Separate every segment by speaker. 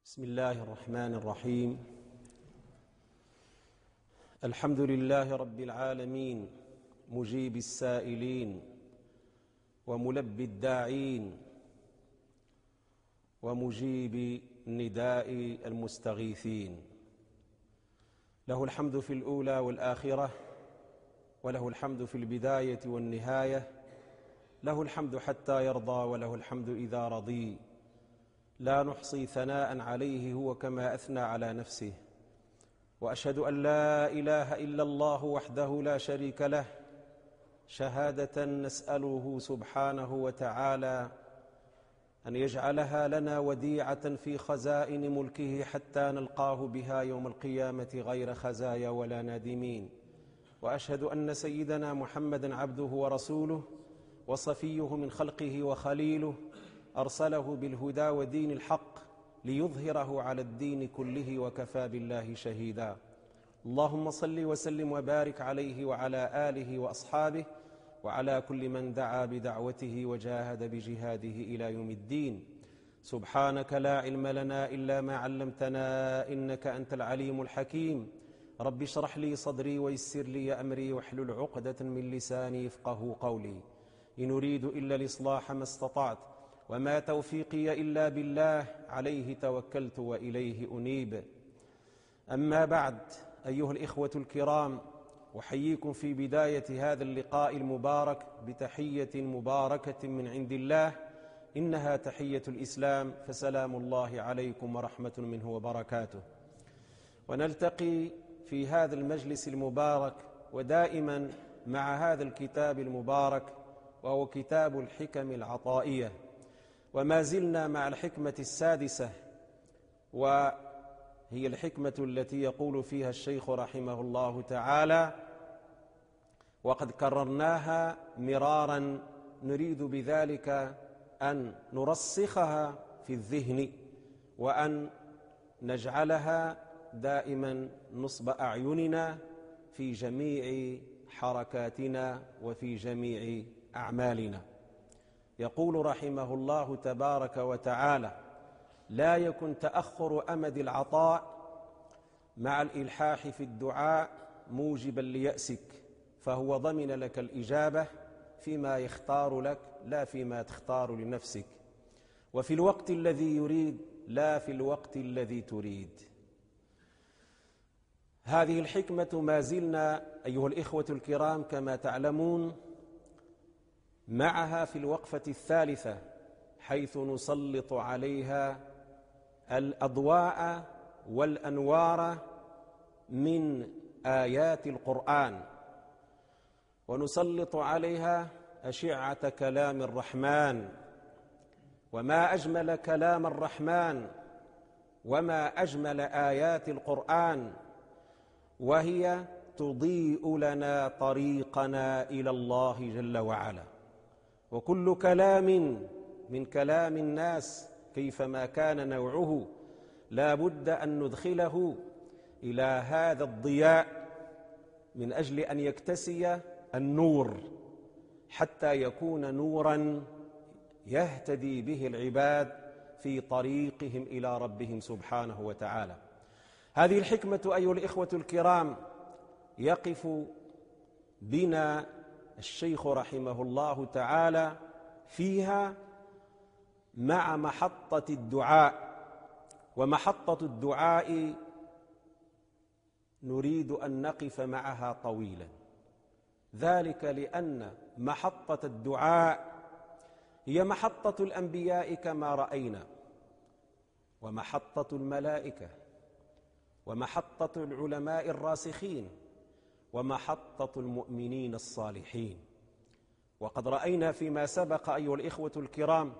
Speaker 1: بسم الله الرحمن الرحيم. الحمد لله رب العالمين، مجيب السائلين وملبي الداعين ومجيب نداء المستغيثين. له الحمد في الأولى والآخرة، وله الحمد في البداية والنهاية، له الحمد حتى يرضى، وله الحمد إذا رضي. لا نحصي ثناء عليه هو كما أثنى على نفسه. وأشهد أن لا إله إلا الله وحده لا شريك له، شهادة نسأله سبحانه وتعالى أن يجعلها لنا وديعة في خزائن ملكه حتى نلقاه بها يوم القيامة غير خزايا ولا نادمين. وأشهد أن سيدنا محمدًا عبده ورسوله وصفيه من خلقه وخليله، أرسله بالهدى ودين الحق ليظهره على الدين كله وكفى بالله شهيدا. اللهم صل وسلم وبارك عليه وعلى آله وأصحابه وعلى كل من دعا بدعوته وجاهد بجهاده إلى يوم الدين. سبحانك لا علم لنا إلا ما علمتنا، إنك أنت العليم الحكيم. رب اشرح لي صدري ويسر لي أمري واحلل عقدة من لساني يفقهوا قولي. إن أريد إلا الإصلاح ما استطعت، وما توفيقي إلا بالله، عليه توكلت وإليه أنيب. أما بعد، أيها الإخوة الكرام، أحييكم في بداية هذا اللقاء المبارك بتحية مباركة من عند الله، إنها تحية الإسلام، فسلام الله عليكم ورحمة منه وبركاته. ونلتقي في هذا المجلس المبارك ودائما مع هذا الكتاب المبارك، وهو كتاب الحكم العطائية. وما زلنا مع الحكمة السادسة، وهي الحكمة التي يقول فيها الشيخ رحمه الله تعالى: وقد كررناها مرارا، نريد بذلك أن نرسخها في الذهن، وأن نجعلها دائما نصب أعيننا في جميع حركاتنا وفي جميع أعمالنا. يقول رحمه الله تبارك وتعالى: لا يكن تأخر أمد العطاء مع الإلحاح في الدعاء موجبا ليأسك، فهو ضمن لك الإجابة فيما يختار لك لا فيما تختار لنفسك، وفي الوقت الذي يريد لا في الوقت الذي تريد. هذه الحكمة ما زلنا أيها الإخوة الكرام كما تعلمون معها في الوقفة الثالثة، حيث نسلط عليها الأضواء والأنوار من آيات القرآن، ونسلط عليها أشعة كلام الرحمن. وما أجمل كلام الرحمن، وما أجمل آيات القرآن، وهي تضيء لنا طريقنا إلى الله جل وعلا. وكل كلام من كلام الناس كيفما كان نوعه لا بد أن ندخله إلى هذا الضياء من أجل أن يكتسي النور، حتى يكون نورا يهتدي به العباد في طريقهم إلى ربهم سبحانه وتعالى. هذه الحكمة أيها الإخوة الكرام يقف بنا الشيخ رحمه الله تعالى فيها مع محطة الدعاء. ومحطة الدعاء نريد أن نقف معها طويلا، ذلك لأن محطة الدعاء هي محطة الأنبياء كما رأينا، ومحطة الملائكة، ومحطة العلماء الراسخين، ومحطة المؤمنين الصالحين. وقد رأينا فيما سبق أيها الإخوة الكرام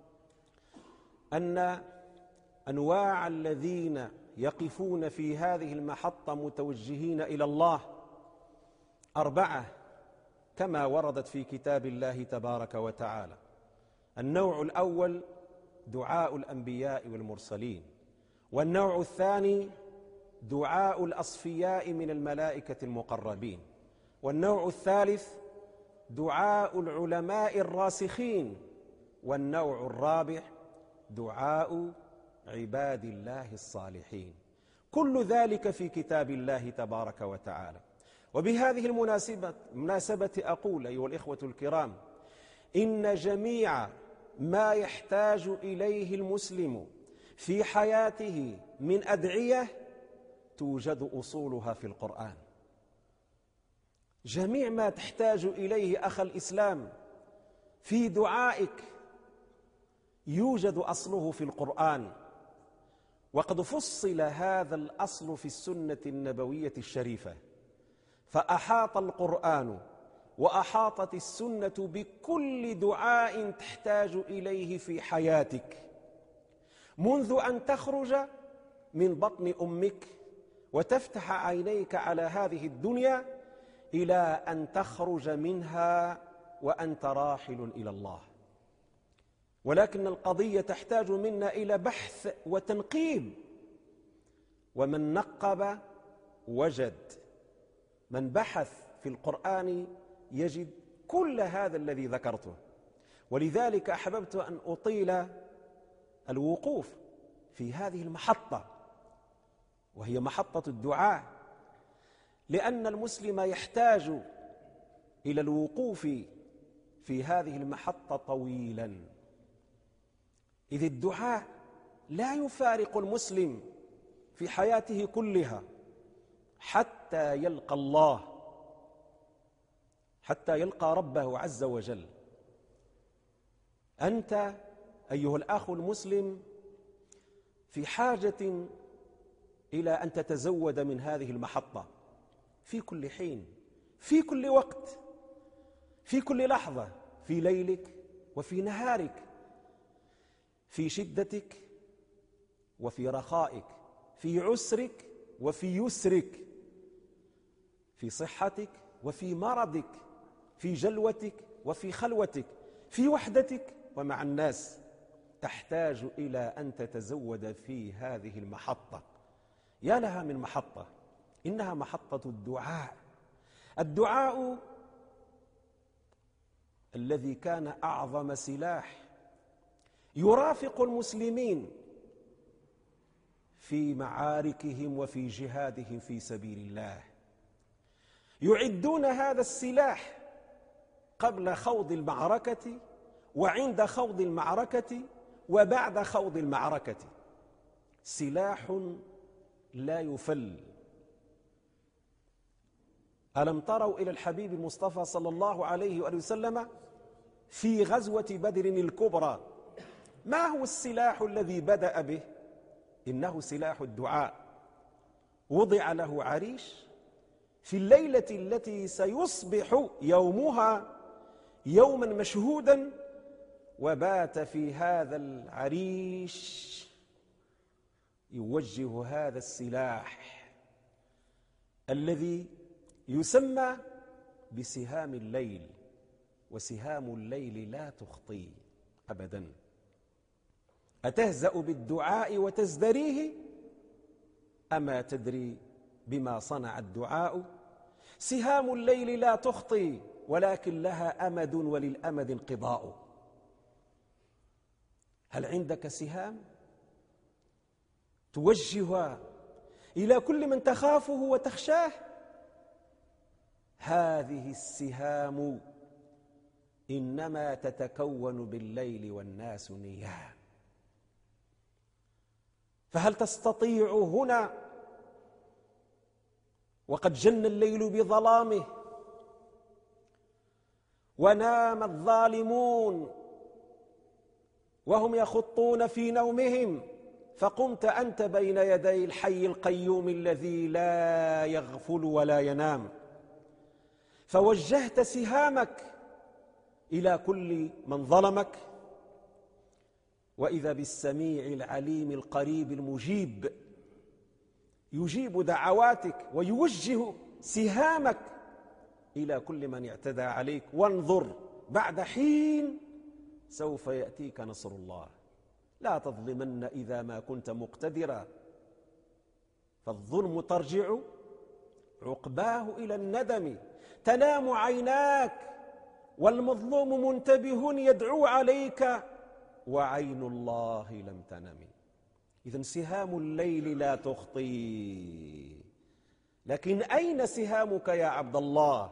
Speaker 1: أن أنواع الذين يقفون في هذه المحطة متوجهين إلى الله 4 كما وردت في كتاب الله تبارك وتعالى. النوع الأول دعاء الأنبياء والمرسلين، والنوع الثاني دعاء الأصفياء من الملائكة المقربين، والنوع الثالث دعاء العلماء الراسخين، والنوع الرابع دعاء عباد الله الصالحين. كل ذلك في كتاب الله تبارك وتعالى. وبهذه المناسبة أقول أيها الإخوة الكرام، إن جميع ما يحتاج إليه المسلم في حياته من أدعية توجد أصولها في القرآن. جميع ما تحتاج إليه أخ الإسلام في دعائك يوجد أصله في القرآن، وقد فصل هذا الأصل في السنة النبوية الشريفة، فأحاط القرآن وأحاطت السنة بكل دعاء تحتاج إليه في حياتك، منذ أن تخرج من بطن أمك وتفتح عينيك على هذه الدنيا إلى أن تخرج منها وأنت راحل إلى الله. ولكن القضية تحتاج منا إلى بحث وتنقيب، ومن نقب وجد، من بحث في القرآن يجد كل هذا الذي ذكرته. ولذلك أحببت أن أطيل الوقوف في هذه المحطة، وهي محطة الدعاء، لأن المسلم يحتاج إلى الوقوف في هذه المحطة طويلا، إذ الدعاء لا يفارق المسلم في حياته كلها حتى يلقى الله، حتى يلقى ربه عز وجل. أنت أيها الأخ المسلم في حاجة إلى أن تتزود من هذه المحطة في كل حين، في كل وقت، في كل لحظة، في ليلك وفي نهارك، في شدتك وفي رخائك، في عسرك وفي يسرك، في صحتك وفي مرضك، في جلوتك وفي خلوتك، في وحدتك ومع الناس. تحتاج إلى أن تتزود في هذه المحطة. يا لها من محطة، إنها محطة الدعاء. الدعاء الذي كان أعظم سلاح يرافق المسلمين في معاركهم وفي جهادهم في سبيل الله. يعدون هذا السلاح قبل خوض المعركة وعند خوض المعركة وبعد خوض المعركة. سلاح لا يفل. ألم تروا إلى الحبيب المصطفى صلى الله عليه وآله وسلم في غزوة بدر الكبرى؟ ما هو السلاح الذي بدأ به؟ إنه سلاح الدعاء. وضع له عريش في الليلة التي سيصبح يومها يوما مشهودا، وبات في هذا العريش يوجه هذا السلاح الذي يسمى بسهام الليل، وسهام الليل لا تخطي أبدا. أتهزأ بالدعاء وتزدريه؟ أما تدري بما صنع الدعاء؟ سهام الليل لا تخطي ولكن لها أمد، وللأمد انقضاء. هل عندك سهام توجهها إلى كل من تخافه وتخشاه؟ هذه السهام إنما تتكون بالليل والناس نيام. فهل تستطيع هنا وقد جن الليل بظلامه ونام الظالمون وهم يخطون في نومهم، فقمت أنت بين يدي الحي القيوم الذي لا يغفل ولا ينام، فوجهت سهامك إلى كل من ظلمك، وإذا بالسميع العليم القريب المجيب يجيب دعواتك ويوجه سهامك إلى كل من اعتدى عليك. وانظر بعد حين سوف يأتيك نصر الله. لا تظلمن إذا ما كنت مقتدرا، فالظلم ترجع عقباه إلى الندم. تنام عيناك والمظلوم منتبه يدعو عليك، وعين الله لم تنم. إذن سهام الليل لا تخطي، لكن أين سهامك يا عبد الله؟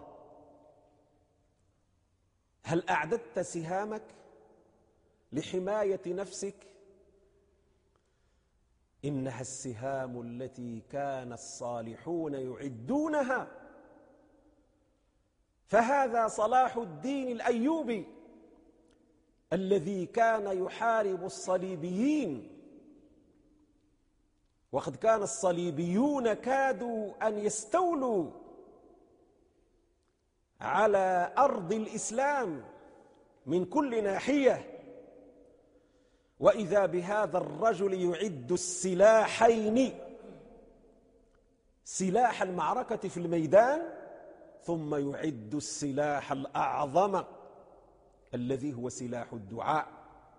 Speaker 1: هل أعددت سهامك لحماية نفسك؟ إنها السهام التي كان الصالحون يعدونها. فهذا صلاح الدين الأيوبي الذي كان يحارب الصليبيين، وقد كان الصليبيون كادوا أن يستولوا على أرض الإسلام من كل ناحية، وإذا بهذا الرجل يعد السلاحين، سلاح المعركة في الميدان، ثم يعد السلاح الأعظم الذي هو سلاح الدعاء.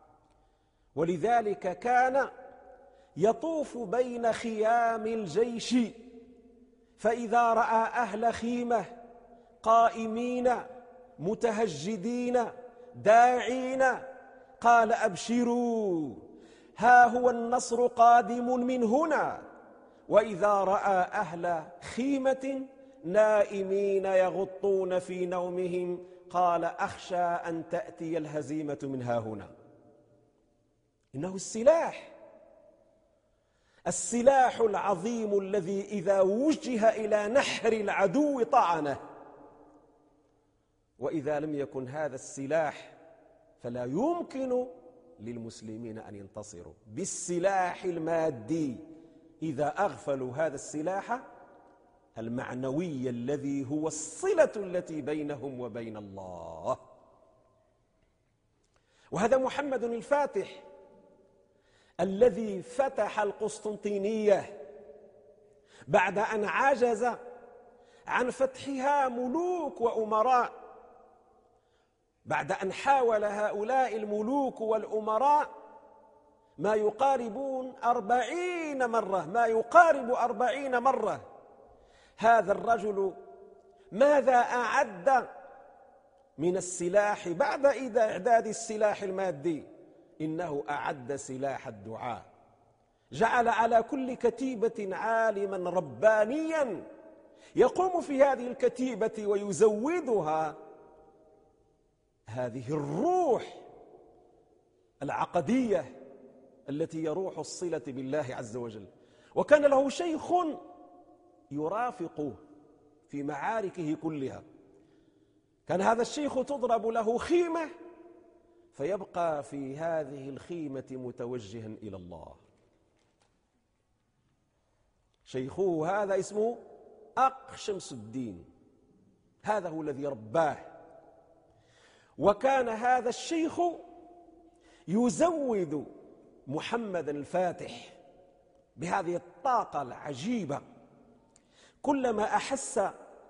Speaker 1: ولذلك كان يطوف بين خيام الجيش، فإذا رأى أهل خيمة قائمين متهجدين داعين قال: أبشروا، ها هو النصر قادم من هنا. وإذا رأى أهل خيمة نائمين يغطون في نومهم قال: أخشى أن تأتي الهزيمة من ها هنا. إنه السلاح العظيم الذي إذا وجه إلى نحر العدو طعنه. وإذا لم يكن هذا السلاح فلا يمكن للمسلمين أن ينتصروا. بالسلاح المادي إذا أغفلوا هذا السلاح المعنوي الذي هو الصلة التي بينهم وبين الله. وهذا محمد الفاتح الذي فتح القسطنطينية بعد أن عجز عن فتحها ملوك وأمراء، بعد أن حاول هؤلاء الملوك والأمراء ما يقارب 40 مرة. هذا الرجل ماذا أعد من السلاح بعد إعداد السلاح المادي؟ إنه أعد سلاح الدعاء، جعل على كل كتيبة عالما ربانيا يقوم في هذه الكتيبة ويزودها هذه الروح العقدية التي يروح الصلة بالله عز وجل. وكان له شيخ يرافقه في معاركه كلها، كان هذا الشيخ تضرب له خيمة فيبقى في هذه الخيمة متوجها إلى الله. شيخه هذا اسمه أق شمس الدين، هذا هو الذي رباه. وكان هذا الشيخ يزود محمد الفاتح بهذه الطاقة العجيبة. كلما أحس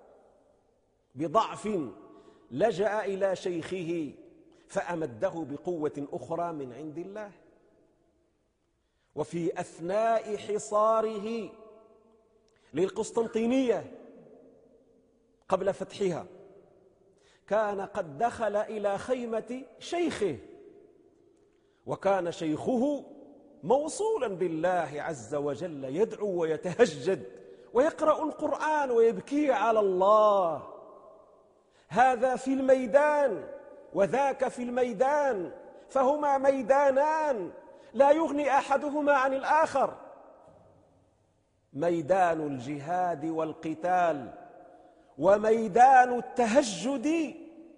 Speaker 1: بضعف لجأ إلى شيخه فأمده بقوة أخرى من عند الله. وفي أثناء حصاره للقسطنطينية قبل فتحها كان قد دخل إلى خيمة شيخه، وكان شيخه موصولا بالله عز وجل، يدعو ويتهجد ويقرأ القرآن ويبكي على الله. هذا في الميدان وذاك في الميدان، فهما ميدانان لا يغني أحدهما عن الآخر، ميدان الجهاد والقتال وميدان التهجد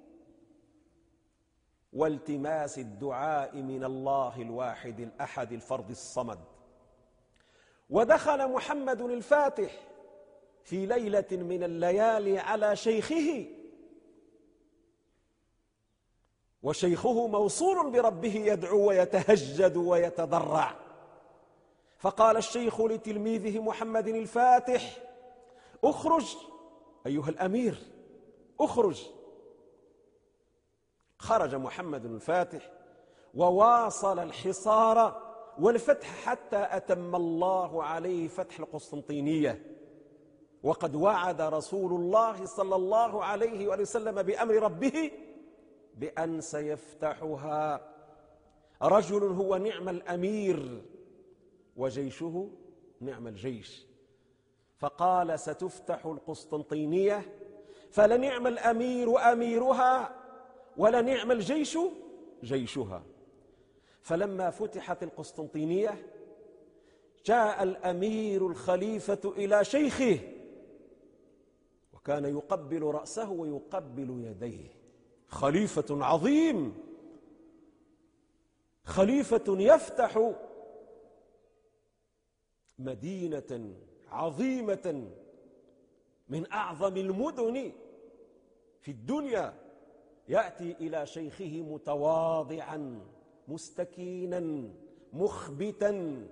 Speaker 1: والتماس الدعاء من الله الواحد الأحد الفرد الصمد. ودخل محمد الفاتح في ليلة من الليالي على شيخه، وشيخه موصول بربه يدعو ويتهجد ويتضرع، فقال الشيخ لتلميذه محمد الفاتح: اخرج أيها الأمير، اخرج. خرج محمد الفاتح وواصل الحصار والفتح حتى أتم الله عليه فتح القسطنطينية. وقد وعد رسول الله صلى الله عليه وسلم بأمر ربه بأن سيفتحها رجل هو نعم الأمير وجيشه نعم الجيش. فقال ستفتح القسطنطينية فلنعم الأمير أميرها ولنعم الجيش جيشها. فلما فتحت القسطنطينية جاء الأمير الخليفة إلى شيخه وكان يقبل رأسه ويقبل يديه. خليفة عظيم، خليفة يفتح مدينة عظيمة من أعظم المدن في الدنيا، يأتي إلى شيخه متواضعا مستكينا مخبتا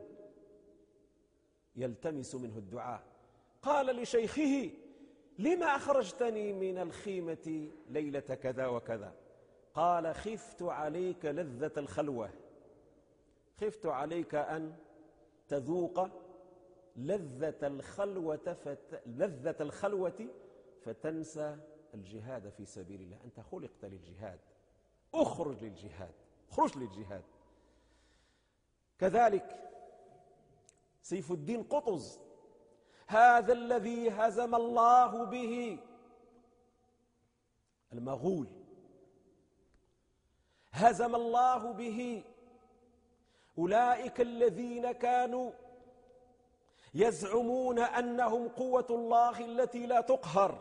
Speaker 1: يلتمس منه الدعاء. قال لشيخه لما أخرجتني من الخيمة ليلة كذا وكذا؟ قال خفت عليك لذة الخلوة، خفت عليك أن تذوق لذة الخلوة فتنسى الجهاد في سبيل الله. أنت خلقت للجهاد، اخرج للجهاد، اخرج للجهاد. كذلك سيف الدين قطز، هذا الذي هزم الله به المغول، هزم الله به أولئك الذين كانوا يزعمون أنهم قوة الله التي لا تقهر.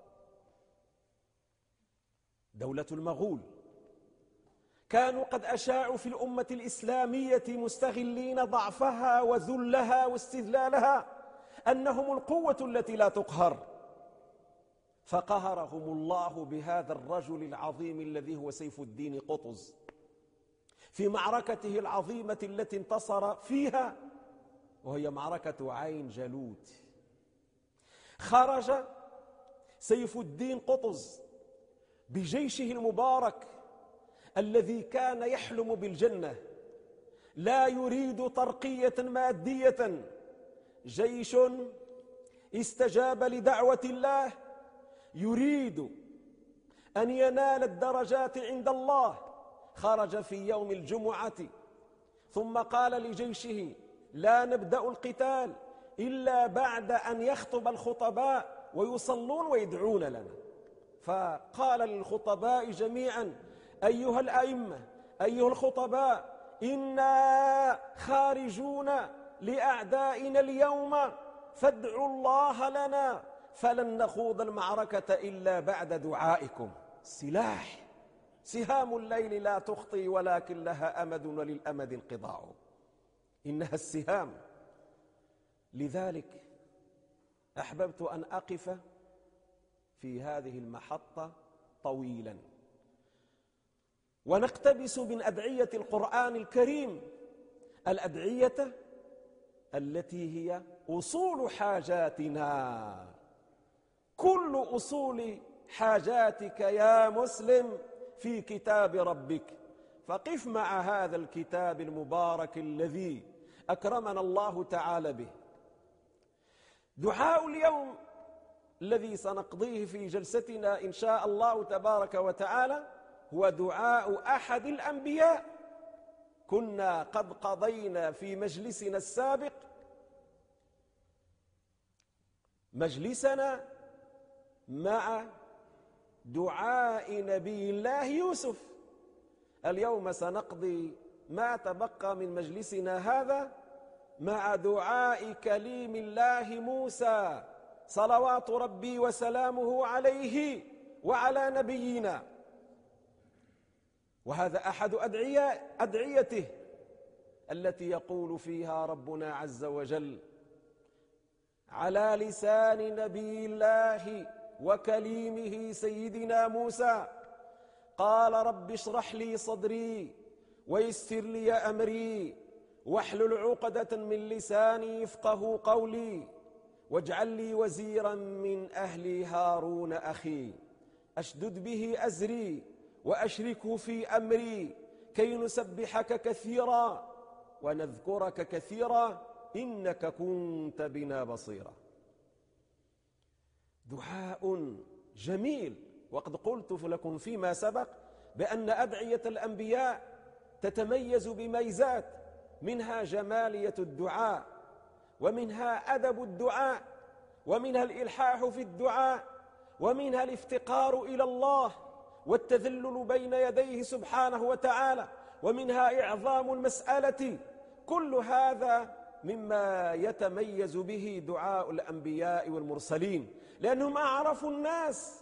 Speaker 1: دولة المغول كانوا قد أشاعوا في الأمة الإسلامية مستغلين ضعفها وذلها واستذلالها أنهم القوة التي لا تقهر، فقهرهم الله بهذا الرجل العظيم الذي هو سيف الدين قطز في معركته العظيمة التي انتصر فيها، وهي معركة عين جالوت. خرج سيف الدين قطز بجيشه المبارك الذي كان يحلم بالجنة، لا يريد ترقية مادية، جيش استجاب لدعوة الله، يريد أن ينال الدرجات عند الله. خرج في يوم الجمعة ثم قال لجيشه لا نبدأ القتال إلا بعد أن يخطب الخطباء ويصلون ويدعون لنا. فقال للخطباء جميعا أيها الأئمة أيها الخطباء إنا خارجون لأعدائنا اليوم فادعوا الله لنا فلن نخوض المعركة إلا بعد دعائكم. السلاح سهام الليل لا تخطي ولكن لها أمد وللأمد انقضاع، إنها السهام. لذلك أحببت أن أقف في هذه المحطة طويلا ونقتبس من أدعية القرآن الكريم، الأدعية التي هي أصول حاجاتنا، كل أصول حاجاتك يا مسلم في كتاب ربك. فقف مع هذا الكتاب المبارك الذي أكرمنا الله تعالى به. دعاء اليوم الذي سنقضيه في جلستنا إن شاء الله تبارك وتعالى هو دعاء أحد الأنبياء. كنا قد قضينا في مجلسنا السابق مجلسنا مع دعاء نبي الله يوسف. اليوم سنقضي ما تبقى من مجلسنا هذا مع دعاء كليم الله موسى صلوات ربي وسلامه عليه وعلى نبينا. وهذا أحد أدعيته التي يقول فيها ربنا عز وجل على لسان نبي الله وكليمه سيدنا موسى قال رب اشرح لي صدري ويسر لي أمري واحلل عقدة من لساني يفقه قولي واجعل لي وزيرا من أهلي هارون أخي أشدد به أزري وأشركه في أمري كي نسبحك كثيرا ونذكرك كثيرا إنك كنت بنا بصيرا. دعاء جميل. وقد قلت لكم فيما سبق بأن أدعية الأنبياء تتميز بميزات. منها جمالية الدعاء، ومنها أدب الدعاء، ومنها الإلحاح في الدعاء، ومنها الافتقار إلى الله والتذلل بين يديه سبحانه وتعالى، ومنها إعظام المسألة. كل هذا مما يتميز به دعاء الأنبياء والمرسلين، لأنهم أعرفوا الناس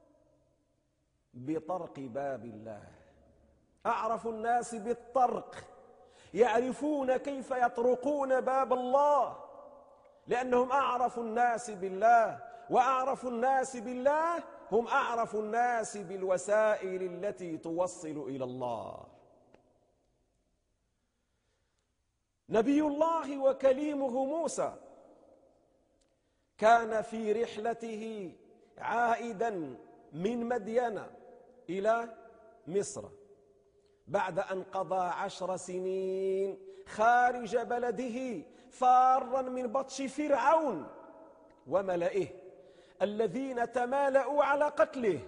Speaker 1: بطرق باب الله، أعرفوا الناس بالطرق، يعرفون كيف يطرقون باب الله، لأنهم أعرفوا الناس بالله، وأعرفوا الناس بالله هم أعرفوا الناس بالوسائل التي توصل إلى الله. نبي الله وكليمه موسى كان في رحلته عائدا من مدين إلى مصر بعد أن قضى 10 سنين خارج بلده فارا من بطش فرعون وملئه الذين تمالأوا على قتله،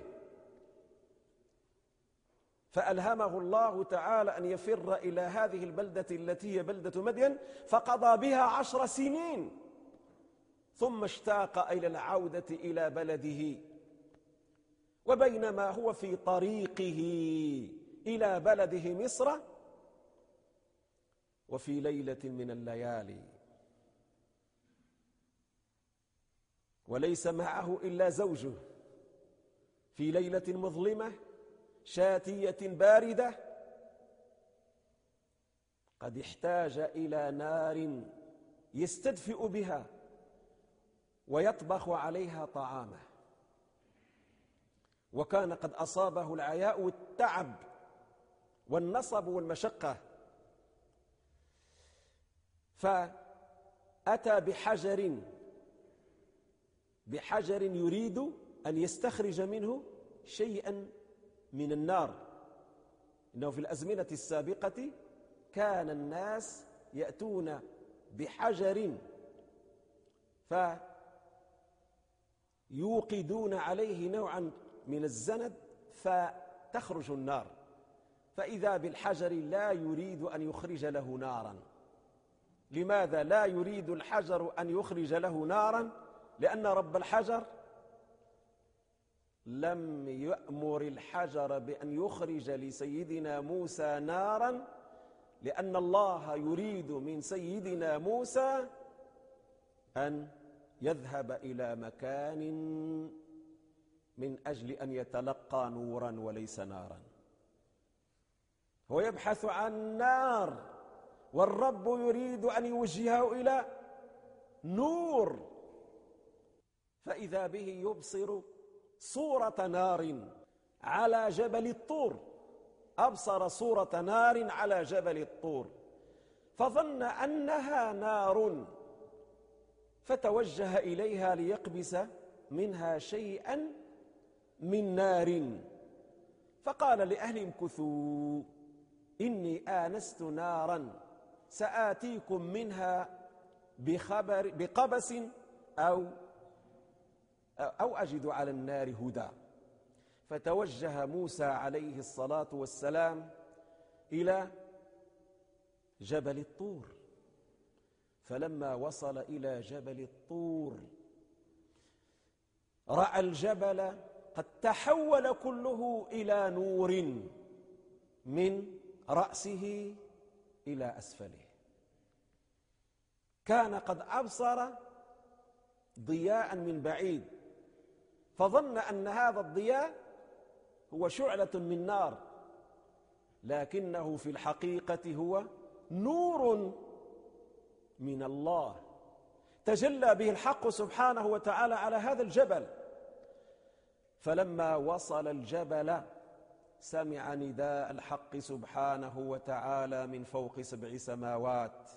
Speaker 1: فألهمه الله تعالى أن يفر إلى هذه البلدة التي هي بلدة مدين، فقضى بها 10 سنين، ثم اشتاق إلى العودة إلى بلده. وبينما هو في طريقه إلى بلده مصر، وفي ليلة من الليالي وليس معه إلا زوجه، في ليلة مظلمة شاتية باردة، قد احتاج إلى نار يستدفئ بها ويطبخ عليها طعامه، وكان قد أصابه العياء والتعب والنصب والمشقة، فأتى بحجر يريد أن يستخرج منه شيئا من النار. إنه في الأزمنة السابقة كان الناس يأتون بحجر فيوقدون عليه نوعا من الزند فتخرج النار، فإذا بالحجر لا يريد أن يخرج له نارا. لماذا لا يريد الحجر أن يخرج له نارا؟ لأن رب الحجر لم يأمر الحجر بأن يخرج لسيدنا موسى نارا، لأن الله يريد من سيدنا موسى أن يذهب إلى مكان من أجل أن يتلقى نورا وليس نارا. هو يبحث عن نار، والرب يريد أن يوجهه إلى نور، فإذا به يبصر صورة نار على جبل الطور، أبصر صورة نار على جبل الطور فظن أنها نار، فتوجه إليها ليقبس منها شيئا من نار، فقال لأهلهم امكثوا إني آنست نارا سآتيكم منها بقبس أو أجد على النار هدى. فتوجه موسى عليه الصلاة والسلام إلى جبل الطور، فلما وصل إلى جبل الطور رأى الجبل قد تحول كله إلى نور من رأسه إلى أسفله، كان قد أبصر ضياء من بعيد، فظن أن هذا الضياء هو شعلة من نار، لكنه في الحقيقة هو نور من الله تجلى به الحق سبحانه وتعالى على هذا الجبل. فلما وصل الجبل سمع نداء الحق سبحانه وتعالى من فوق 7 سماوات: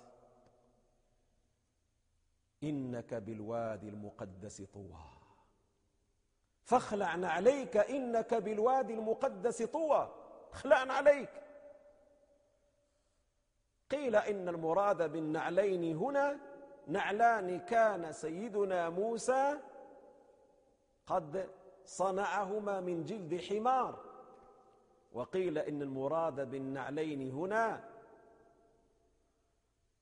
Speaker 1: إنك بالوادي المقدس طوى فاخلع عليك، إنك بالوادي المقدس طوى، اخلع عليك. قيل إن المراد بالنعلين هنا نعلان كان سيدنا موسى قد صنعهما من جلد حمار، وقيل إن المراد بالنعلين هنا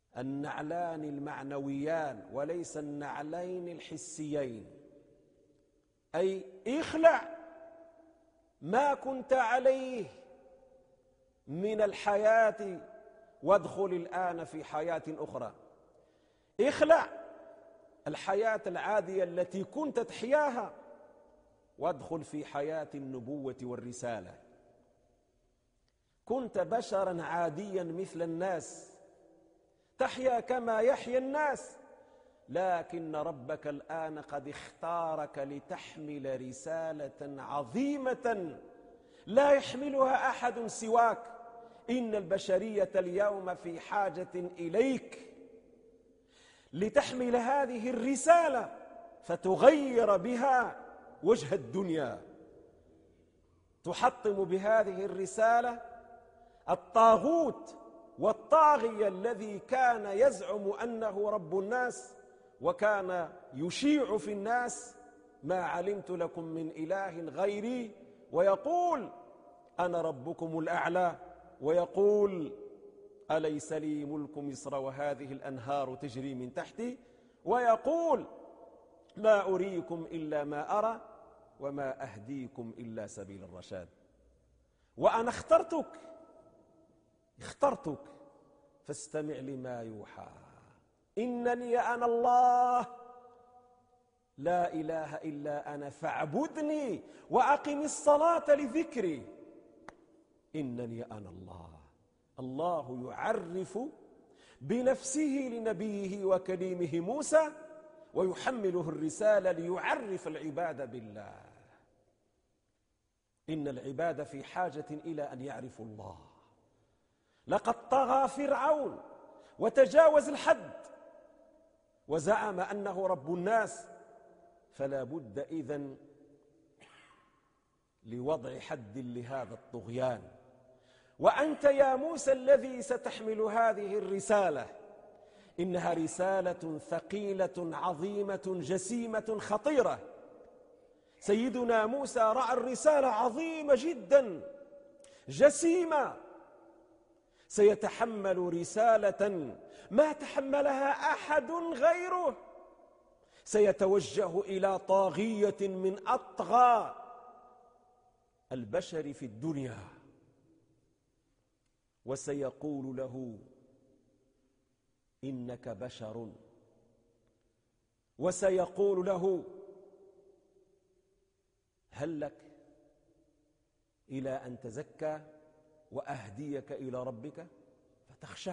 Speaker 1: النعلان المعنويان وليس النعلين الحسيين. أي اخلع ما كنت عليه من الحياة وادخل الآن في حياة أخرى. اخلع الحياة العادية التي كنت تحياها وادخل في حياة النبوة والرسالة. كنت بشرا عاديا مثل الناس تحيا كما يحيا الناس، لكن ربك الآن قد اختارك لتحمل رسالة عظيمة لا يحملها أحد سواك. إن البشرية اليوم في حاجة إليك لتحمل هذه الرسالة فتغير بها وجه الدنيا، تحطم بهذه الرسالة الطاغوت والطاغية الذي كان يزعم أنه رب الناس وكان يشيع في الناس ما علمت لكم من إله غيري، ويقول أنا ربكم الأعلى، ويقول أليس لي ملك مصر وهذه الأنهار تجري من تحتي، ويقول ما أريكم إلا ما أرى وما أهديكم إلا سبيل الرشاد. وأنا اخترتك فاستمع لما يوحى إنني أنا الله لا إله إلا أنا فاعبدني وأقم الصلاة لذكري. إنني أنا الله. الله يعرف بنفسه لنبيه وكليمه موسى ويحمله الرسالة ليعرف العباد بالله. إن العباد في حاجة إلى أن يعرفوا الله. لقد طغى فرعون وتجاوز الحد وزعم أنه رب الناس، فلا بد إذن لوضع حد لهذا الطغيان. وأنت يا موسى الذي ستحمل هذه الرسالة، إنها رسالة ثقيلة عظيمة جسيمة خطيرة. سيدنا موسى رأى الرسالة عظيمة جدا جسيمة، سيتحمل رسالة ما تحملها أحد غيره، سيتوجه إلى طاغية من أطغى البشر في الدنيا، وسيقول له إنك بشر، وسيقول له هل لك إلى أن تزكى وأهديك إلى ربك فتخشى.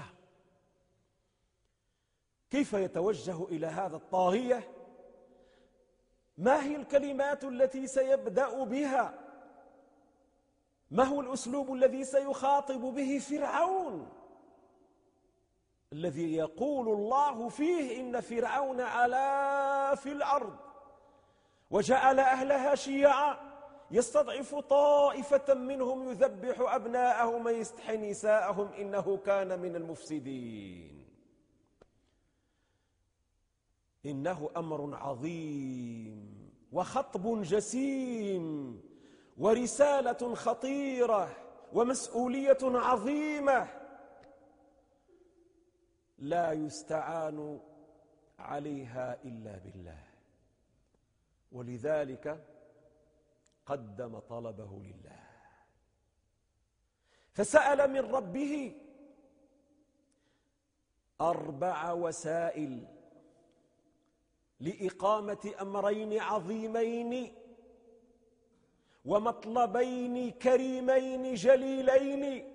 Speaker 1: كيف يتوجه إلى هذا الطاغية؟ ما هي الكلمات التي سيبدأ بها؟ ما هو الأسلوب الذي سيخاطب به فرعون الذي يقول الله فيه إن فرعون علا في الأرض وجعل أهلها شيعا يستضعف طائفة منهم يذبح أبناءهم ويستحيي نساءهم إنه كان من المفسدين. إنه أمر عظيم وخطب جسيم ورسالة خطيرة ومسؤولية عظيمة لا يستعان عليها إلا بالله، ولذلك قدم طلبه لله، فسأل من ربه 4 وسائل لإقامة أمرين عظيمين ومطلبين كريمين جليلين.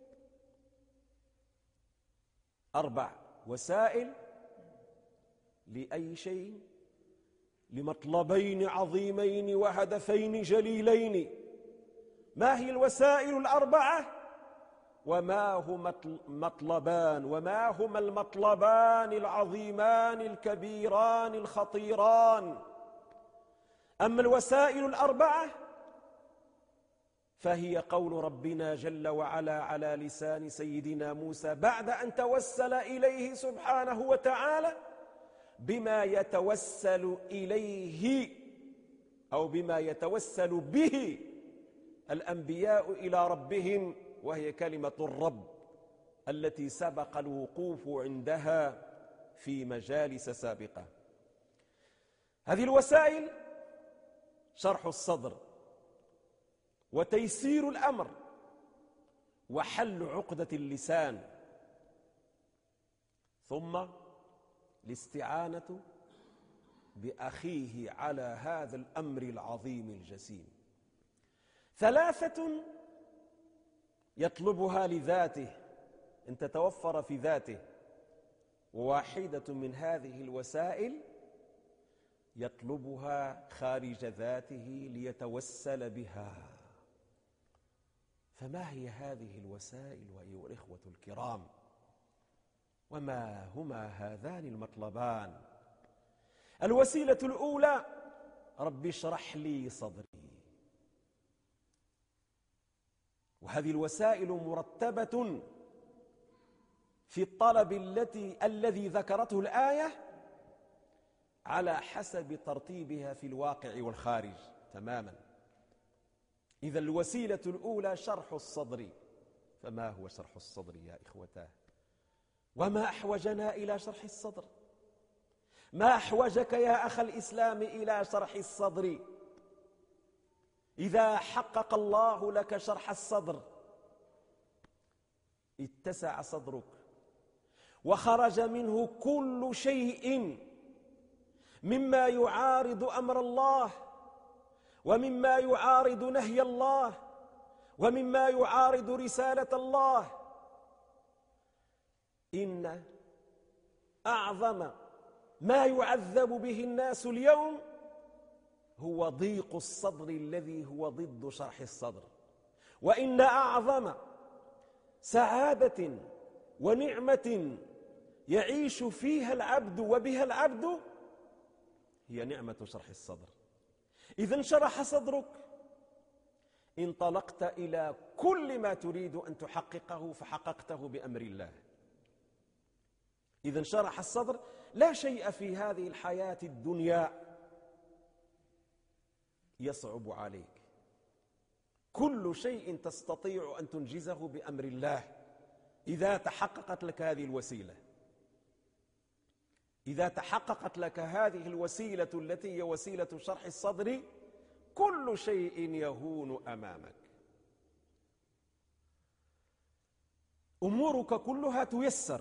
Speaker 1: 4 وسائل لأي شيء؟ لمطلبين عظيمين وهدفين جليلين. ما هي الوسائل ال4 وما هما المطلبان العظيمان الكبيران الخطيران؟ أما الوسائل ال4 فهي قول ربنا جل وعلا على لسان سيدنا موسى بعد أن توسل إليه سبحانه وتعالى بما يتوسل إليه أو بما يتوسل به الأنبياء إلى ربهم، وهي كلمة الرب التي سبق الوقوف عندها في مجالس سابقة. هذه الوسائل: شرح الصدر، وتيسير الأمر، وحل عقدة اللسان، ثم الاستعانة بأخيه على هذا الأمر العظيم الجسيم. ثلاثة يطلبها لذاته إن تتوفر في ذاته، وواحدة من هذه الوسائل يطلبها خارج ذاته ليتوسل بها. فما هي هذه الوسائل أيها الإخوة الكرام؟ وما هما هذان المطلبان؟ الوسيلة الأولى: رب اشرح لي صدري. وهذه الوسائل مرتبة في الطلب الذي ذكرته الآية على حسب ترتيبها في الواقع والخارج تماما. إذا الوسيلة الأولى شرح الصدر. فما هو شرح الصدر يا إخوتاه؟ وما أحوجنا إلى شرح الصدر؟ ما أحوجك يا أخ الإسلام إلى شرح الصدر؟ إذا حقق الله لك شرح الصدر اتسع صدرك، وخرج منه كل شيء مما يعارض أمر الله، ومما يعارض نهي الله، ومما يعارض رسالة الله. إن أعظم ما يعذب به الناس اليوم هو ضيق الصدر الذي هو ضد شرح الصدر. وإن أعظم سعادة ونعمة يعيش فيها العبد وبها العبد هي نعمة شرح الصدر. إذا انشرح صدرك انطلقت إلى كل ما تريد أن تحققه فحققته بأمر الله. إذا انشرح الصدر لا شيء في هذه الحياة الدنيا يصعب عليك، كل شيء تستطيع أن تنجزه بأمر الله إذا تحققت لك هذه الوسيلة. إذا تحققت لك هذه الوسيلة التي هي وسيلة شرح الصدر كل شيء يهون أمامك، أمورك كلها تيسر.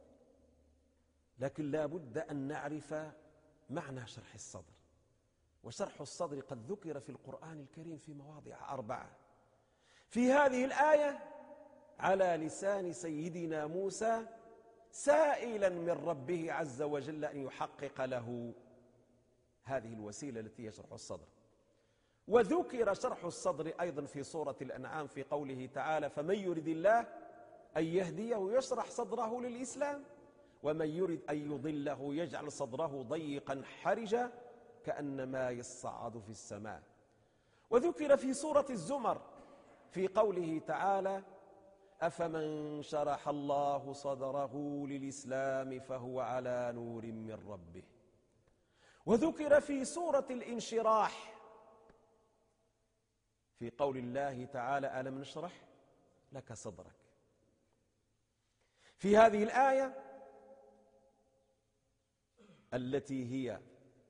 Speaker 1: لكن لا بد أن نعرف معنى شرح الصدر. وشرح الصدر قد ذكر في القرآن الكريم في مواضع 4. في هذه الآية على لسان سيدنا موسى سائلا من ربه عز وجل أن يحقق له هذه الوسيلة التي هي شرح الصدر. وذكر شرح الصدر أيضا في سورة الأنعام في قوله تعالى: فمن يرد الله أن يهديه يشرح صدره للإسلام ومن يرد أن يضله يجعل صدره ضيقا حرجا كأنما يصعد في السماء. وذكر في سورة الزمر في قوله تعالى: أفمن شرح الله صدره للإسلام فهو على نور من ربه. وذكر في سورة الانشراح في قول الله تعالى: ألم نشرح لك صدرك. في هذه الآية التي هي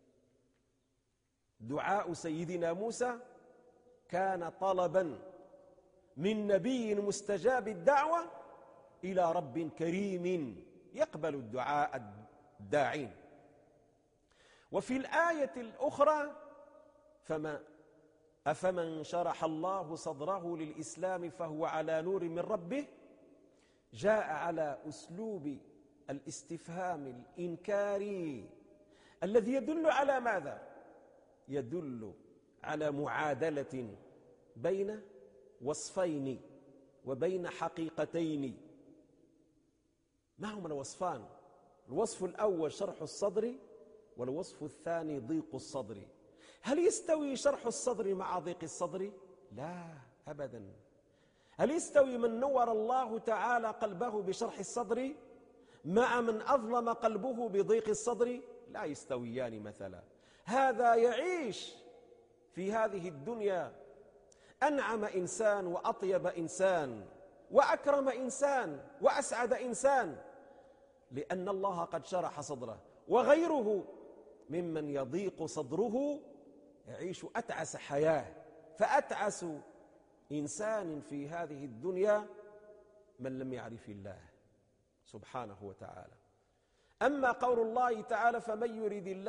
Speaker 1: دعاء سيدنا موسى كان طلبا من نبي مستجاب الدعوة إلى رب كريم يقبل الدعاء الداعين. وفي الآية الأخرى أفمن شرح الله صدره للإسلام فهو على نور من ربه جاء على أسلوب الاستفهام الإنكاري الذي يدل على ماذا؟ يدل على معادلة بين وصفين وبين حقيقتين. ما هما الوصفان؟ الوصف الأول شرح الصدر، والوصف الثاني ضيق الصدر. هل يستوي شرح الصدر مع ضيق الصدر؟ لا أبدا. هل يستوي من نور الله تعالى قلبه بشرح الصدر مع من أظلم قلبه بضيق الصدر؟ لا يستويان مثلا. هذا يعيش في هذه الدنيا أنعم إنسان وأطيب إنسان وأكرم إنسان وأسعد إنسان، لأن الله قد شرح صدره. وغيره ممن يضيق صدره يعيش أتعس حياة. فأتعس إنسان في هذه الدنيا من لم يعرف الله سبحانه وتعالى. أما قول الله تعالى فمن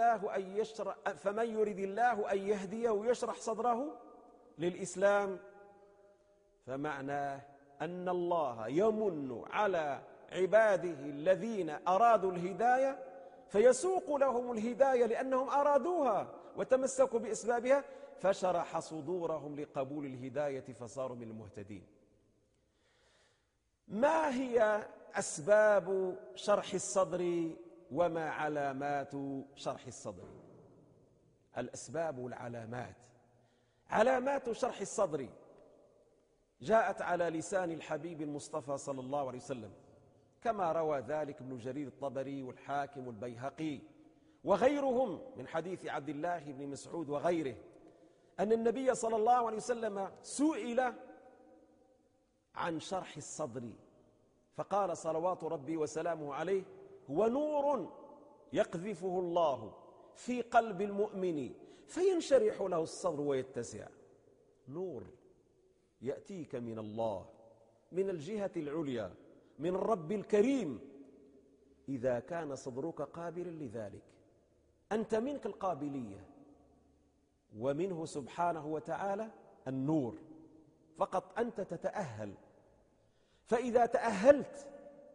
Speaker 1: يرد الله أن يهديه ويشرح صدره للإسلام، فمعناه أن الله يمن على عباده الذين أرادوا الهداية فيسوق لهم الهداية لأنهم أرادوها وتمسكوا بأسبابها، فشرح صدورهم لقبول الهداية فصاروا من المهتدين. ما هي أسباب شرح الصدر وما علامات شرح الصدر؟ الأسباب والعلامات. علامات شرح الصدر جاءت على لسان الحبيب المصطفى صلى الله عليه وسلم، كما روى ذلك ابن جرير الطبري والحاكم والبيهقي وغيرهم من حديث عبد الله بن مسعود وغيره، أن النبي صلى الله عليه وسلم سئل عن شرح الصدر فقال صلوات ربي وسلامه عليه: هو نور يقذفه الله في قلب المؤمن فينشرح له الصدر ويتسع. نور يأتيك من الله من الجهة العليا من الرب الكريم، إذا كان صدرك قابلا لذلك. أنت منك القابلية ومنه سبحانه وتعالى النور، فقط أنت تتأهل. فإذا تأهلت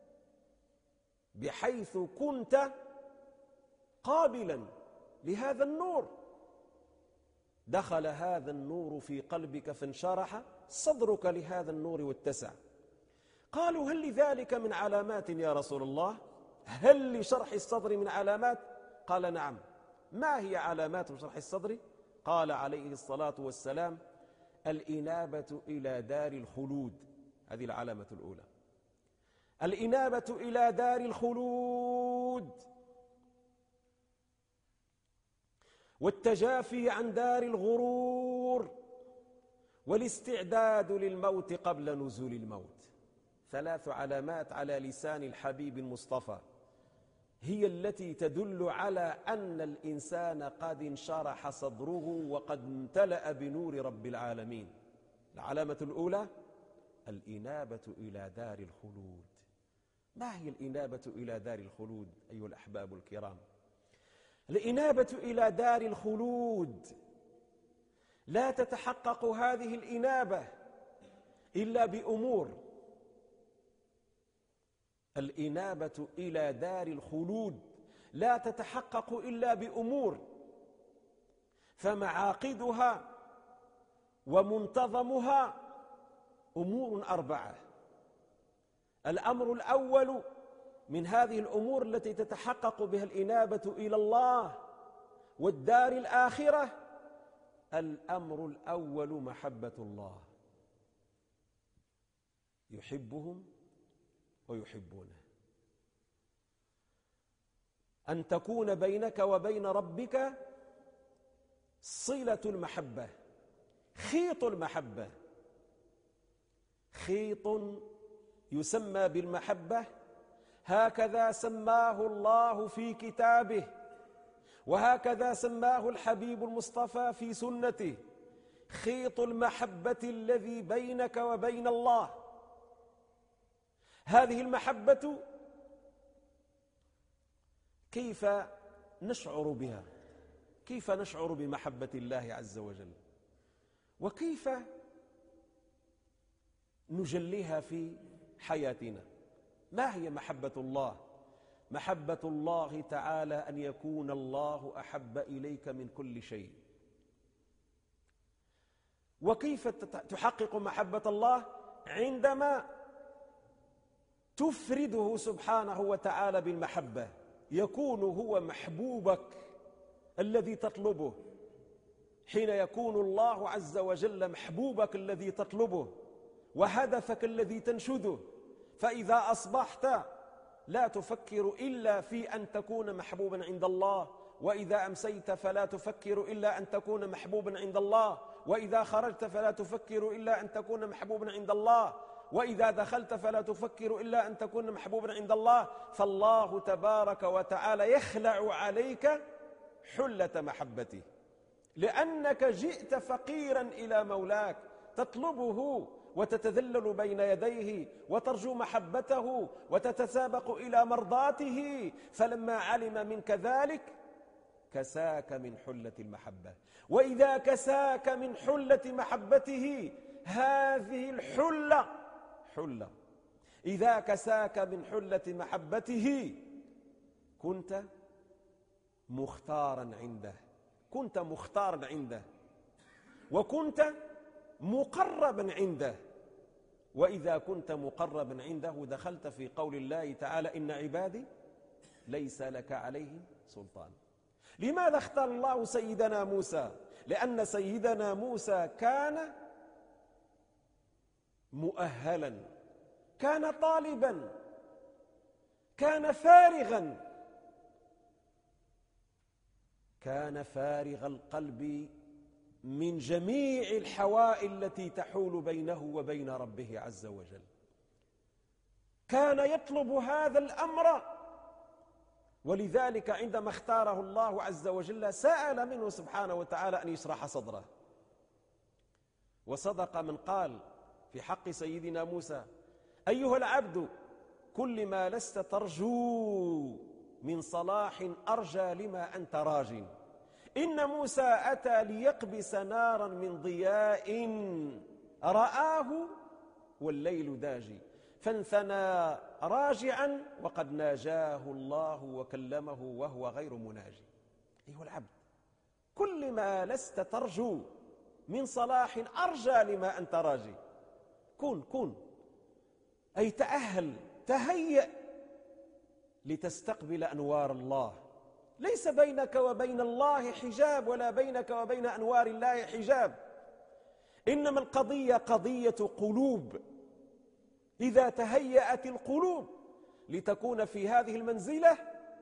Speaker 1: بحيث كنت قابلا لهذا النور دخل هذا النور في قلبك فانشرح صدرك لهذا النور واتسع. قالوا: هل لذلك من علامات يا رسول الله؟ هل لشرح الصدر من علامات؟ قال: نعم. ما هي علامات شرح الصدر؟ قال عليه الصلاة والسلام: الإنابة إلى دار الخلود. هذه العلامة الأولى، الإنابة إلى دار الخلود، والتجافي عن دار الغرور، والاستعداد للموت قبل نزول الموت. 3 علامات على لسان الحبيب المصطفى هي التي تدل على أن الإنسان قد انشرح صدره وقد امتلأ بنور رب العالمين. العلامة الأولى الإنابة إلى دار الخلود. ما هي الإنابة إلى دار الخلود أيها الأحباب الكرام؟ الإنابة إلى دار الخلود لا تتحقق هذه الإنابة إلا بأمور. الإنابة إلى دار الخلود لا تتحقق إلا بأمور، فمعاقدها ومنتظمها أمور 4. الأمر الأول من هذه الأمور التي تتحقق بها الإنابة إلى الله والدار الآخرة، الأمر الأول محبة الله، يحبهم ويحبونه. أن تكون بينك وبين ربك صلة المحبة، خيط المحبة، خيط يسمى بالمحبة، هكذا سماه الله في كتابه، وهكذا سماه الحبيب المصطفى في سنته، خيط المحبة الذي بينك وبين الله. هذه المحبة كيف نشعر بها؟ كيف نشعر بمحبة الله عز وجل؟ وكيف نجليها في حياتنا؟ ما هي محبة الله؟ محبة الله تعالى أن يكون الله أحب إليك من كل شيء. وكيف تحقق محبة الله؟ عندما تفرده سبحانه وتعالى بالمحبة، يكون هو محبوبك الذي تطلبه. حين يكون الله عز وجل محبوبك الذي تطلبه وهدفك الذي تنشده، فإذا أصبحت لا تفكر إلا في أن تكون محبوبا عند الله، وإذا أمسيت فلا تفكر إلا أن تكون محبوبا عند الله، وإذا خرجت فلا تفكر إلا أن تكون محبوبا عند الله، وإذا دخلت فلا تفكر إلا أن تكون محبوبا عند الله، فالله تبارك وتعالى يخلع عليك حلة محبته، لأنك جئت فقيرا إلى مولاك تطلبه وتتذلل بين يديه وترجو محبته وتتسابق إلى مرضاته، فلما علم منك ذلك كساك من حلة المحبة. وإذا كساك من حلة محبته، هذه الحلة حلة، إذا كساك من حلة محبته كنت مختارا عنده، كنت مختارا عنده، وكنت مقربا عنده. وإذا كنت مقربا عنده دخلت في قول الله تعالى: إن عبادي ليس لك عليه سلطان. لماذا اختار الله سيدنا موسى؟ لأن سيدنا موسى كان مؤهلا، كان طالبا، كان فارغا، كان فارغ القلب من جميع الحوائل التي تحول بينه وبين ربه عز وجل. كان يطلب هذا الأمر، ولذلك عندما اختاره الله عز وجل سأل منه سبحانه وتعالى أن يشرح صدره. وصدق من قال في حق سيدنا موسى: أيها العبد كل ما لست ترجو من صلاح أرجى لما أنت راج. إن موسى أتى ليقبس نارا من ضياء رآه والليل داجي، فانثنى راجعا وقد ناجاه الله وكلمه وهو غير مناجي. أيها العبد كل ما لست ترجو من صلاح أرجى لما أنت راجي. كن أي تأهل، تهيأ لتستقبل أنوار الله. ليس بينك وبين الله حجاب، ولا بينك وبين أنوار الله حجاب، إنما القضية قضية قلوب. إذا تهيأت القلوب لتكون في هذه المنزلة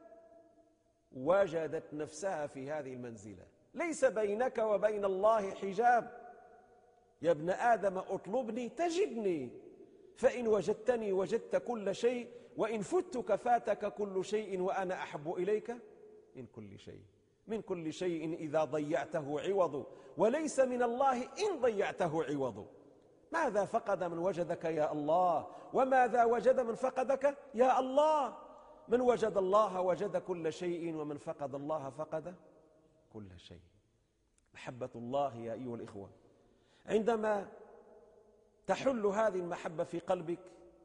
Speaker 1: وجدت نفسها في هذه المنزلة. ليس بينك وبين الله حجاب. يا ابن آدم اطلبني تجدني، فإن وجدتني وجدت كل شيء، وإن فتك فاتك كل شيء، وأنا أحب إليك من كل شيء. من كل شيء إذا ضيعته عوض، وليس من الله إن ضيعته عوض. ماذا فقد من وجدك يا الله؟ وماذا وجد من فقدك يا الله؟ من وجد الله وجد كل شيء، ومن فقد الله فقد كل شيء. محبة الله يا أيها الإخوة، عندما تحل هذه المحبة في قلبك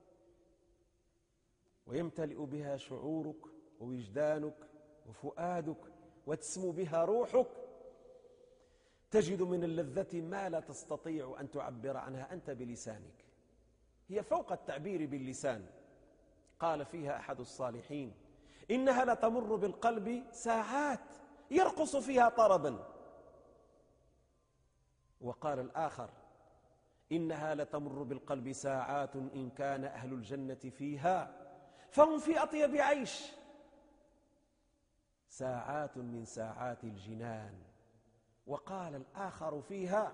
Speaker 1: ويمتلئ بها شعورك ووجدانك وفؤادك وتسمو بها روحك، تجد من اللذة ما لا تستطيع أن تعبر عنها أنت بلسانك. هي فوق التعبير باللسان. قال فيها أحد الصالحين: إنها لتمر بالقلب ساعات يرقص فيها طربا. وقال الآخر: إنها لتمر بالقلب ساعات إن كان أهل الجنة فيها فهم في أطيب عيش. ساعات من ساعات الجنان. وقال الآخر فيها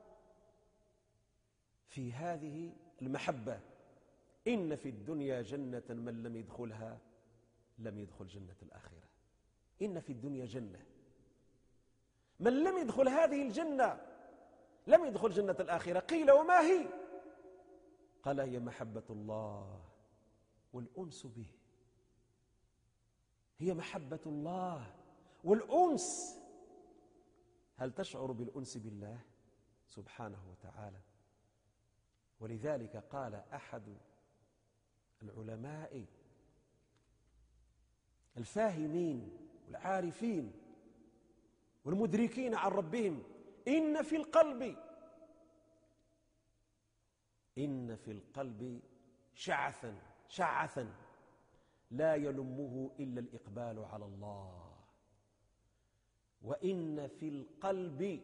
Speaker 1: في هذه المحبة: إن في الدنيا جنة من لم يدخلها لم يدخل جنة الآخرة. إن في الدنيا جنة، من لم يدخل هذه الجنة لم يدخل جنة الآخرة. قيل: وما هي؟ قال: هي محبة الله والأنس به. هي محبة الله والأنس. هل تشعر بالأنس بالله سبحانه وتعالى؟ ولذلك قال أحد العلماء الفاهمين والعارفين والمدركين عن ربهم: إن في القلب شعثا لا يلمه إلا الإقبال على الله. وإن في القلب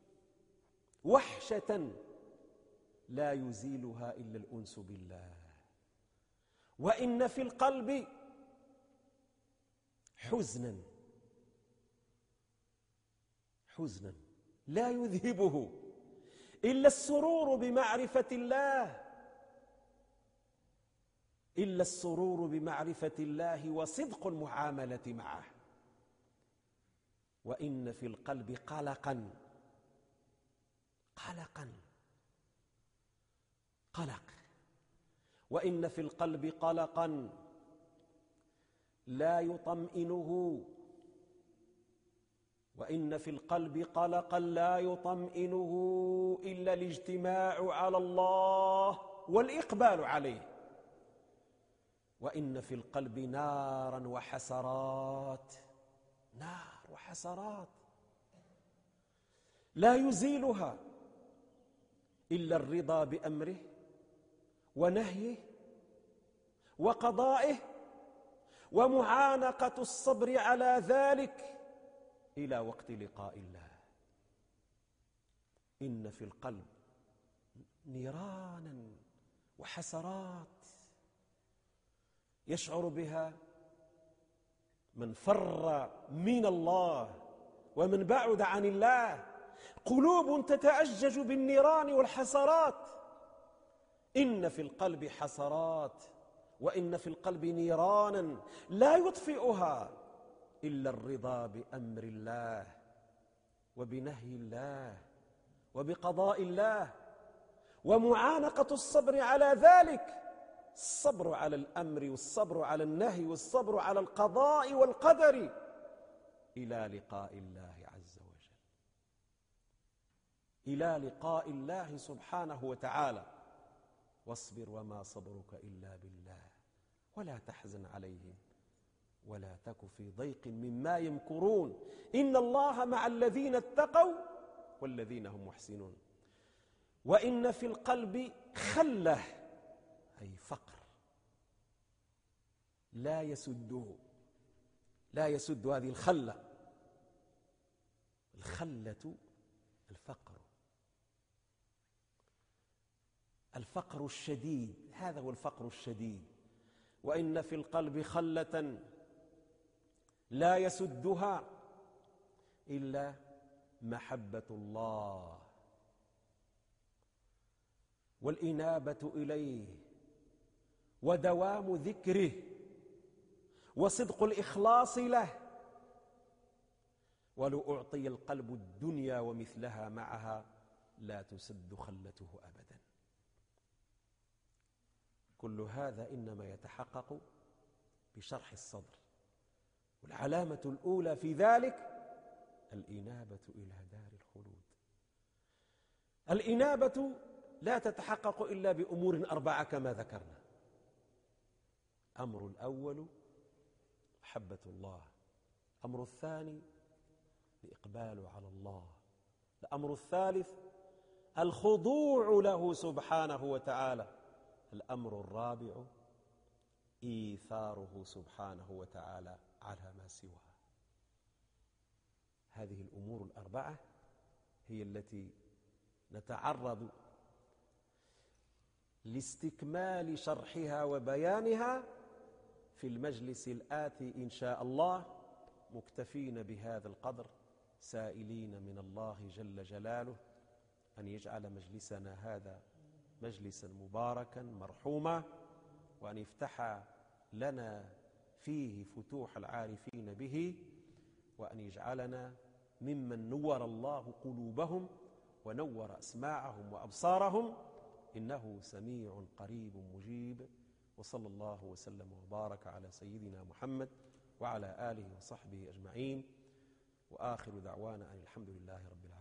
Speaker 1: وحشة لا يزيلها إلا الأنس بالله. وإن في القلب حزنا لا يذهبه إلا السرور بمعرفة الله. إلا السرور بمعرفة الله وصدق المعاملة معه. وإن في القلب قلقا، قلق، وإن في القلب قلقا لا يطمئنه، وإن في القلب قلقا لا يطمئنه إلا الاجتماع على الله والإقبال عليه. وإن في القلب نارا وحسرات، نار وحسرات لا يزيلها إلا الرضا بأمره ونهيه وقضائه ومعانقة الصبر على ذلك إلى وقت لقاء الله. إن في القلب نيرانا وحسرات يشعر بها من فر من الله ومن بعد عن الله، قلوب تتأجج بالنيران والحسرات. إن في القلب حسرات، وإن في القلب نيرانا لا يطفئها إلا الرضا بأمر الله وبنهي الله وبقضاء الله ومعانقة الصبر على ذلك، الصبر على الأمر والصبر على النهي والصبر على القضاء والقدر إلى لقاء الله عز وجل، إلى لقاء الله سبحانه وتعالى. واصبر وما صبرك إلا بالله ولا تحزن عليهم ولا تك في ضيق مما يمكرون إن الله مع الذين اتقوا والذين هم محسنون. وإن في القلب خلة، أي فقر لا يسد هذه الخلة. الخلة الفقر الشديد، هذا هو الفقر الشديد. وإن في القلب خلة لا يسدها إلا محبة الله والإنابة إليه ودوام ذكره وصدق الإخلاص له. ولو أعطي القلب الدنيا ومثلها معها لا تسد خلته أبدا. كل هذا إنما يتحقق بشرح الصدر، والعلامة الأولى في ذلك الإنابة إلى دار الخلود. الإنابة لا تتحقق إلا بأمور 4 كما ذكرنا. أمر الأول محبة الله، الأمر الثاني الإقبال على الله، الأمر الثالث الخضوع له سبحانه وتعالى، الأمر الرابع إيثاره سبحانه وتعالى على ما سواه. هذه الأمور 4 هي التي نتعرض لاستكمال شرحها وبيانها في المجلس الآتي إن شاء الله، مكتفين بهذا القدر، سائلين من الله جل جلاله أن يجعل مجلسنا هذا مجلسا مباركا مرحوما، وأن يفتح لنا فيه فتوح العارفين به، وأن يجعلنا ممن نور الله قلوبهم ونور أسماعهم وأبصارهم، إنه سميع قريب مجيب. وصلى الله وسلم وبارك على سيدنا محمد وعلى آله وصحبه أجمعين، وآخر دعوانا أن الحمد لله رب العالمين.